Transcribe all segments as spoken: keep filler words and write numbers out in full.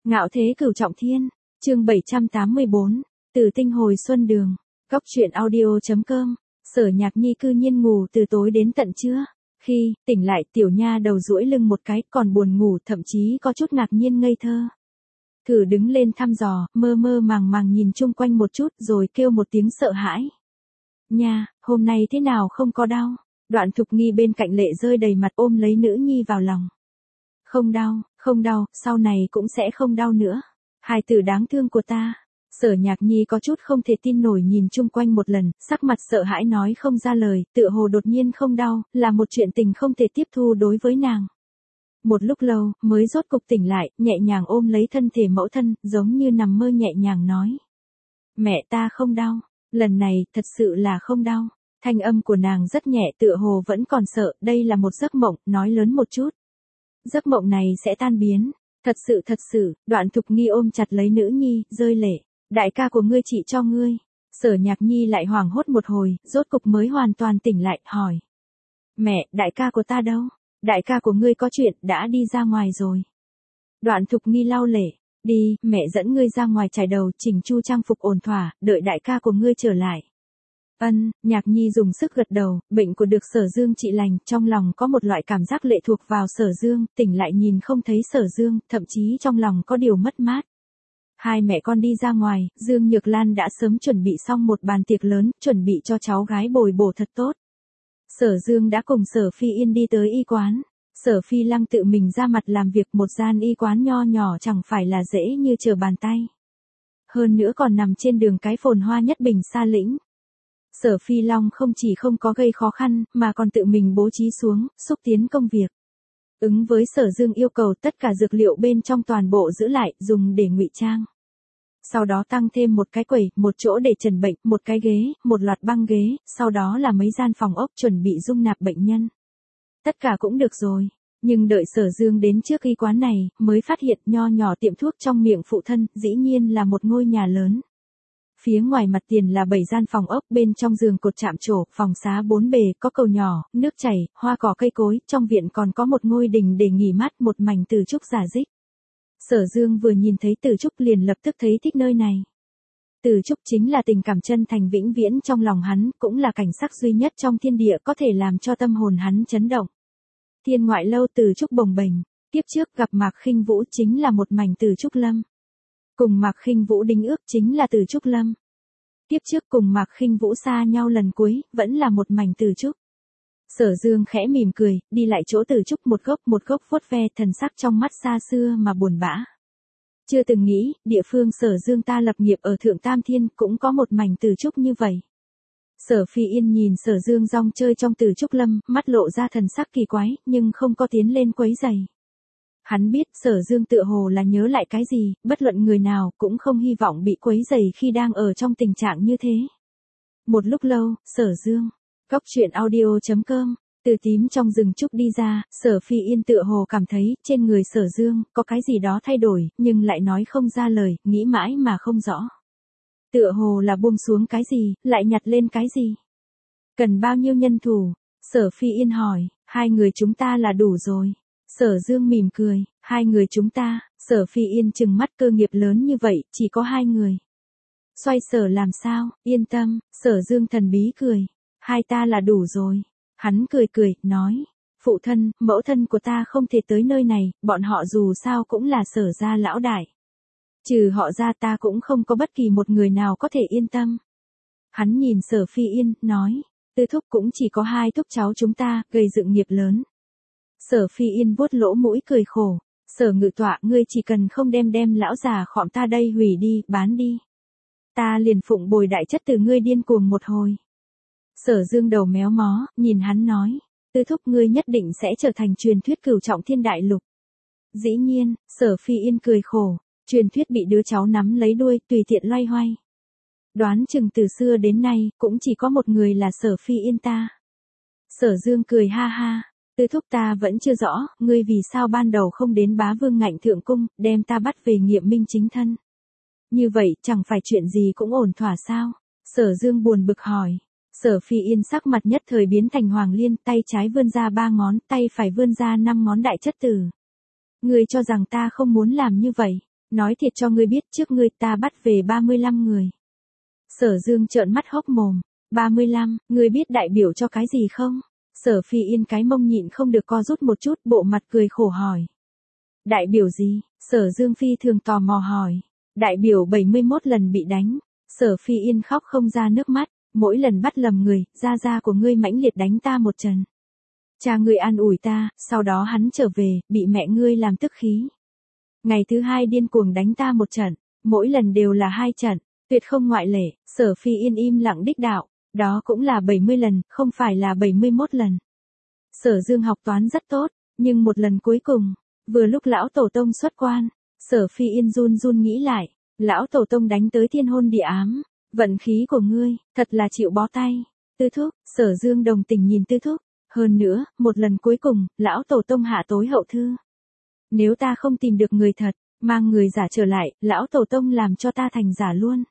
Ngạo thế cửu trọng thiên, chương bảy trăm tám mươi bốn, Từ tinh hồi xuân đường, góc truyện audio.com, Sở Nhạc Nhi cư nhiên ngủ từ tối đến tận trưa. Khi tỉnh lại, tiểu nha đầu duỗi lưng một cái, còn buồn ngủ, thậm chí có chút ngạc nhiên ngây thơ. Thử đứng lên thăm dò, mơ mơ màng màng nhìn chung quanh một chút rồi kêu một tiếng sợ hãi. Nha, hôm nay thế nào không có đau? Đoạn Thục Nghi bên cạnh lệ rơi đầy mặt ôm lấy nữ nhi vào lòng. Không đau, không đau, sau này cũng sẽ không đau nữa. Hài tử đáng thương của ta. Sở Nhạc Nhi có chút không thể tin nổi nhìn chung quanh một lần, sắc mặt sợ hãi nói không ra lời, tựa hồ đột nhiên không đau, là một chuyện tình không thể tiếp thu đối với nàng. Một lúc lâu, mới rốt cục tỉnh lại, nhẹ nhàng ôm lấy thân thể mẫu thân, giống như nằm mơ nhẹ nhàng nói. Mẹ ta không đau, lần này, thật sự là không đau. Thanh âm của nàng rất nhẹ tựa hồ vẫn còn sợ, đây là một giấc mộng, nói lớn một chút. Giấc mộng này sẽ tan biến, thật sự thật sự, Đoạn Thục Nghi ôm chặt lấy nữ nhi, rơi lệ. Đại ca của ngươi chỉ cho ngươi. Sở Nhạc Nhi lại hoảng hốt một hồi, rốt cục mới hoàn toàn tỉnh lại, hỏi. Mẹ, đại ca của ta đâu? Đại ca của ngươi có chuyện, đã đi ra ngoài rồi. Đoạn Thục Nghi lau lệ. Đi, mẹ dẫn ngươi ra ngoài trải đầu, chỉnh chu trang phục ổn thỏa, đợi đại ca của ngươi trở lại. Ân, Nhạc Nhi dùng sức gật đầu, bệnh của được Sở Dương trị lành, trong lòng có một loại cảm giác lệ thuộc vào Sở Dương, tỉnh lại nhìn không thấy Sở Dương, thậm chí trong lòng có điều mất mát. Hai mẹ con đi ra ngoài, Dương Nhược Lan đã sớm chuẩn bị xong một bàn tiệc lớn, chuẩn bị cho cháu gái bồi bổ thật tốt. Sở Dương đã cùng Sở Phi Yên đi tới y quán. Sở Phi Lăng tự mình ra mặt làm việc, một gian y quán nho nhỏ chẳng phải là dễ như trở bàn tay. Hơn nữa còn nằm trên đường cái phồn hoa nhất Bình Sa Lĩnh. Sở Phi Long không chỉ không có gây khó khăn, mà còn tự mình bố trí xuống, xúc tiến công việc. Ứng với Sở Dương yêu cầu, tất cả dược liệu bên trong toàn bộ giữ lại, dùng để ngụy trang. Sau đó tăng thêm một cái quầy, một chỗ để trần bệnh, một cái ghế, một loạt băng ghế, sau đó là mấy gian phòng ốc chuẩn bị dung nạp bệnh nhân. Tất cả cũng được rồi, nhưng đợi Sở Dương đến trước y quán này, mới phát hiện nho nhỏ tiệm thuốc trong miệng phụ thân, dĩ nhiên là một ngôi nhà lớn. Phía ngoài mặt tiền là bảy gian phòng ốc, bên trong giường cột chạm trổ, phòng xá bốn bề, có cầu nhỏ, nước chảy, hoa cỏ cây cối, trong viện còn có một ngôi đình để nghỉ mát, một mảnh từ trúc giả dích. Sở Dương vừa nhìn thấy từ trúc liền lập tức thấy thích nơi này. Từ trúc chính là tình cảm chân thành vĩnh viễn trong lòng hắn, cũng là cảnh sắc duy nhất trong thiên địa có thể làm cho tâm hồn hắn chấn động. Thiên ngoại lâu từ trúc bồng bềnh, tiếp trước gặp Mạc Khinh Vũ chính là một mảnh từ trúc lâm. Cùng Mạc Khinh Vũ đính ước chính là từ trúc lâm. Tiếp trước cùng Mạc Khinh Vũ xa nhau lần cuối, vẫn là một mảnh từ trúc. Sở Dương khẽ mỉm cười, đi lại chỗ từ trúc một gốc một gốc vuốt ve, thần sắc trong mắt xa xưa mà buồn bã. Chưa từng nghĩ, địa phương Sở Dương ta lập nghiệp ở Thượng Tam Thiên cũng có một mảnh từ trúc như vậy. Sở Phi Yên nhìn Sở Dương rong chơi trong từ trúc lâm, mắt lộ ra thần sắc kỳ quái, nhưng không có tiến lên quấy giày. Hắn biết Sở Dương tựa hồ là nhớ lại cái gì, bất luận người nào cũng không hy vọng bị quấy rầy khi đang ở trong tình trạng như thế. Một lúc lâu, Sở Dương, góc truyện audio.com, từ tím trong rừng trúc đi ra, Sở Phi Yên tựa hồ cảm thấy trên người Sở Dương có cái gì đó thay đổi, nhưng lại nói không ra lời, nghĩ mãi mà không rõ. Tựa hồ là buông xuống cái gì, lại nhặt lên cái gì. Cần bao nhiêu nhân thủ? Sở Phi Yên hỏi, hai người chúng ta là đủ rồi. Sở Dương mỉm cười, hai người chúng ta, Sở Phi Yên trừng mắt, cơ nghiệp lớn như vậy, chỉ có hai người. Xoay sở làm sao, yên tâm, Sở Dương thần bí cười, hai ta là đủ rồi. Hắn cười cười, nói, phụ thân, mẫu thân của ta không thể tới nơi này, bọn họ dù sao cũng là Sở gia lão đại. Trừ họ ra ta cũng không có bất kỳ một người nào có thể yên tâm. Hắn nhìn Sở Phi Yên, nói, tư thúc cũng chỉ có hai thúc cháu chúng ta, gây dựng nghiệp lớn. Sở Phi Yên vuốt lỗ mũi cười khổ, Sở Ngự Tọa, ngươi chỉ cần không đem đem lão già khọm ta đây hủy đi, bán đi. Ta liền phụng bồi đại chất từ ngươi điên cuồng một hồi. Sở Dương đầu méo mó, nhìn hắn nói, tư thúc ngươi nhất định sẽ trở thành truyền thuyết cửu trọng thiên đại lục. Dĩ nhiên, Sở Phi Yên cười khổ, truyền thuyết bị đứa cháu nắm lấy đuôi, tùy tiện loay hoay. Đoán chừng từ xưa đến nay, cũng chỉ có một người là Sở Phi Yên ta. Sở Dương cười ha ha. Tư thúc ta vẫn chưa rõ, ngươi vì sao ban đầu không đến Bá Vương Ngạnh Thượng Cung, đem ta bắt về nghiệm minh chính thân. Như vậy, chẳng phải chuyện gì cũng ổn thỏa sao? Sở Dương buồn bực hỏi. Sở Phi Yên sắc mặt nhất thời biến thành hoàng liên, tay trái vươn ra ba ngón, tay phải vươn ra năm ngón đại chất tử. Ngươi cho rằng ta không muốn làm như vậy. Nói thiệt cho ngươi biết, trước ngươi ta bắt về ba mươi lăm người. Sở Dương trợn mắt hốc mồm. ba mươi lăm, ngươi biết đại biểu cho cái gì không? Sở Phi Yên cái mông nhịn không được co rút một chút, bộ mặt cười khổ hỏi. Đại biểu gì? Sở Dương phi thường tò mò hỏi. Đại biểu bảy mươi mốt lần bị đánh. Sở Phi Yên khóc không ra nước mắt. Mỗi lần bắt lầm người, gia gia của ngươi mãnh liệt đánh ta một trận. Cha ngươi an ủi ta, sau đó hắn trở về, bị mẹ ngươi làm tức khí. Ngày thứ hai điên cuồng đánh ta một trận, mỗi lần đều là hai trận, tuyệt không ngoại lệ. Sở Phi Yên im lặng đích đạo, đó cũng là bảy mươi lần, không phải là bảy mươi mốt lần. Sở Dương học toán rất tốt, nhưng một lần cuối cùng, vừa lúc lão tổ tông xuất quan, Sở Phi Yên run run nghĩ lại, lão tổ tông đánh tới thiên hôn địa ám, vận khí của ngươi, thật là chịu bó tay. Tư thúc, Sở Dương đồng tình nhìn Tư thúc, hơn nữa, một lần cuối cùng, lão tổ tông hạ tối hậu thư. Nếu ta không tìm được người thật, mang người giả trở lại, lão tổ tông làm cho ta thành giả luôn.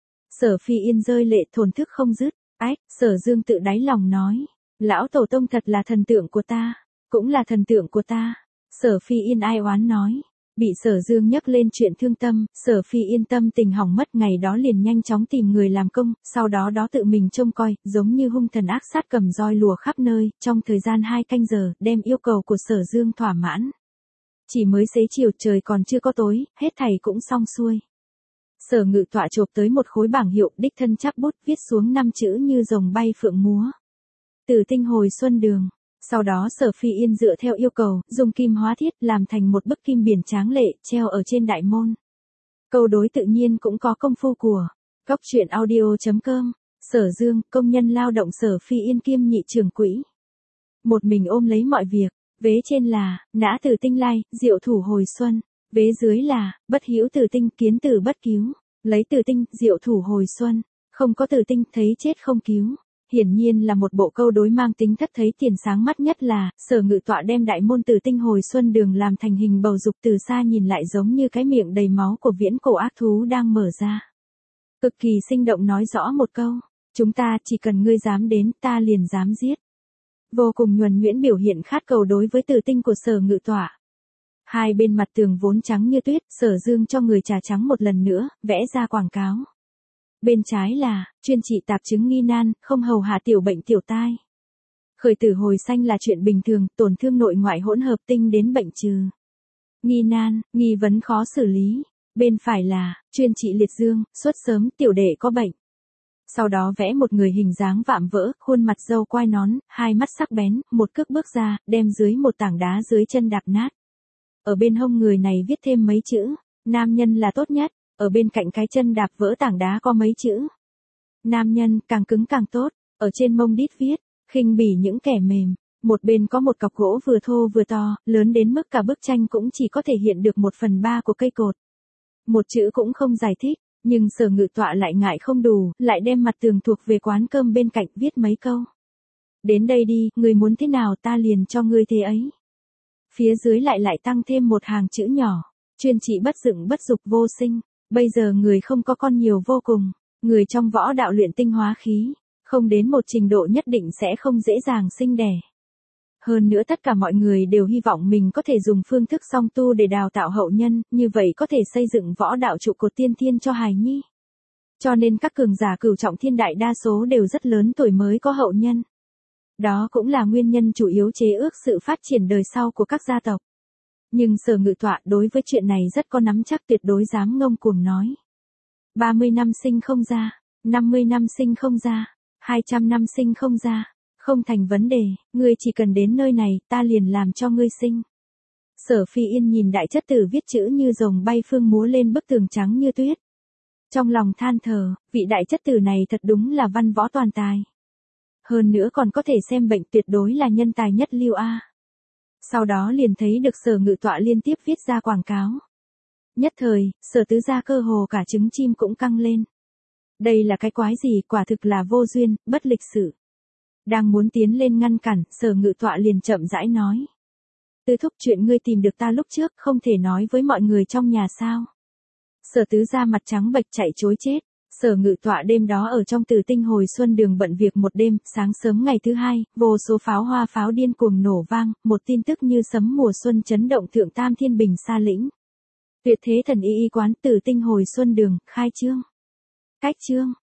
Sở Phi Yên rơi lệ thổn thức không dứt. Ách, Sở Dương tự đáy lòng nói, lão tổ tông thật là thần tượng của ta, cũng là thần tượng của ta. Sở Phi Yên ai oán nói, bị Sở Dương nhắc lên chuyện thương tâm, Sở Phi Yên tâm tình hỏng mất, ngày đó liền nhanh chóng tìm người làm công, sau đó đó tự mình trông coi, giống như hung thần ác sát cầm roi lùa khắp nơi, trong thời gian hai canh giờ, đem yêu cầu của Sở Dương thỏa mãn. Chỉ mới xế chiều, trời còn chưa có tối, hết thảy cũng xong xuôi. Sở Ngự Tọa chộp tới một khối bảng hiệu, đích thân chắp bút viết xuống năm chữ như rồng bay phượng múa. Tử tinh hồi xuân đường. Sau đó Sở Phi Yên dựa theo yêu cầu, dùng kim hóa thiết làm thành một bức kim biển tráng lệ, treo ở trên đại môn. Câu đối tự nhiên cũng có công phu của Cóc truyện audio chấm com. Sở Dương, công nhân lao động Sở Phi Yên kiêm nhị trưởng quỹ. Một mình ôm lấy mọi việc, vế trên là nã tử tinh lai, diệu thủ hồi xuân. Vế dưới là bất hữu tử tinh, kiến tử bất cứu. Lấy tử tinh, diệu thủ hồi xuân. Không có tử tinh, thấy chết không cứu. Hiển nhiên là một bộ câu đối mang tính thất thấy tiền, sáng mắt nhất là Sở Ngự Tọa đem đại môn tử tinh hồi xuân đường làm thành hình bầu dục, từ xa nhìn lại giống như cái miệng đầy máu của viễn cổ ác thú đang mở ra. Cực kỳ sinh động nói rõ một câu, chúng ta chỉ cần ngươi dám đến, ta liền dám giết. Vô cùng nhuần nhuyễn biểu hiện khát cầu đối với tử tinh của Sở Ngự Tọa. Hai bên mặt tường vốn trắng như tuyết, Sở Dương cho người trà trắng một lần nữa, vẽ ra quảng cáo. Bên trái là, chuyên trị tạp chứng nghi nan, không hầu hạ tiểu bệnh tiểu tai. Khởi tử hồi sanh là chuyện bình thường, tổn thương nội ngoại hỗn hợp tinh đến bệnh trừ. Nghi nan, nghi vấn khó xử lý. Bên phải là, chuyên trị liệt dương, xuất sớm, tiểu đệ có bệnh. Sau đó vẽ một người hình dáng vạm vỡ, khuôn mặt râu quai nón, hai mắt sắc bén, một cước bước ra, đem dưới một tảng đá dưới chân đạp nát. Ở bên hông người này viết thêm mấy chữ, nam nhân là tốt nhất. Ở bên cạnh cái chân đạp vỡ tảng đá có mấy chữ, nam nhân càng cứng càng tốt. Ở trên mông đít viết, khinh bỉ những kẻ mềm. Một bên có một cọc gỗ vừa thô vừa to, lớn đến mức cả bức tranh cũng chỉ có thể hiện được một phần ba của cây cột. Một chữ cũng không giải thích, nhưng Sở Ngự Tọa lại ngại không đủ, lại đem mặt tường thuộc về quán cơm bên cạnh viết mấy câu. Đến đây đi, người muốn thế nào ta liền cho ngươi thế ấy. Phía dưới lại lại tăng thêm một hàng chữ nhỏ, chuyên trị bất dựng bất dục vô sinh. Bây giờ người không có con nhiều vô cùng, người trong võ đạo luyện tinh hóa khí, không đến một trình độ nhất định sẽ không dễ dàng sinh đẻ. Hơn nữa tất cả mọi người đều hy vọng mình có thể dùng phương thức song tu để đào tạo hậu nhân, như vậy có thể xây dựng võ đạo trụ cột tiên thiên cho hài nhi. Cho nên các cường giả cửu trọng thiên đại đa số đều rất lớn tuổi mới có hậu nhân. Đó cũng là nguyên nhân chủ yếu chế ước sự phát triển đời sau của các gia tộc. Nhưng Sở Ngự Tọa đối với chuyện này rất có nắm chắc, tuyệt đối dám ngông cuồng nói. ba mươi năm sinh không ra, năm mươi năm sinh không ra, hai trăm năm sinh không ra, không thành vấn đề, ngươi chỉ cần đến nơi này, ta liền làm cho ngươi sinh. Sở Phi Yên nhìn đại chất tử viết chữ như rồng bay phương múa lên bức tường trắng như tuyết. Trong lòng than thở, vị đại chất tử này thật đúng là văn võ toàn tài. Hơn nữa còn có thể xem bệnh, tuyệt đối là nhân tài nhất lưu a. Sau đó liền thấy được Sở Ngự Tọa liên tiếp viết ra quảng cáo. Nhất thời, Sở tứ gia cơ hồ cả trứng chim cũng căng lên. Đây là cái quái gì, quả thực là vô duyên, bất lịch sự. Đang muốn tiến lên ngăn cản, Sở Ngự Tọa liền chậm rãi nói. Tư thúc, chuyện ngươi tìm được ta lúc trước, không thể nói với mọi người trong nhà sao. Sở tứ gia mặt trắng bệch chạy chối chết. Sở Ngự Tọa đêm đó ở trong Tử Tinh hồi xuân đường bận việc một đêm, sáng sớm ngày thứ hai, vô số pháo hoa pháo điên cuồng nổ vang, một tin tức như sấm mùa xuân chấn động thượng tam thiên bình sa lĩnh. Tuyệt thế thần y y quán Tử Tinh hồi xuân đường, khai trương. Cách trương.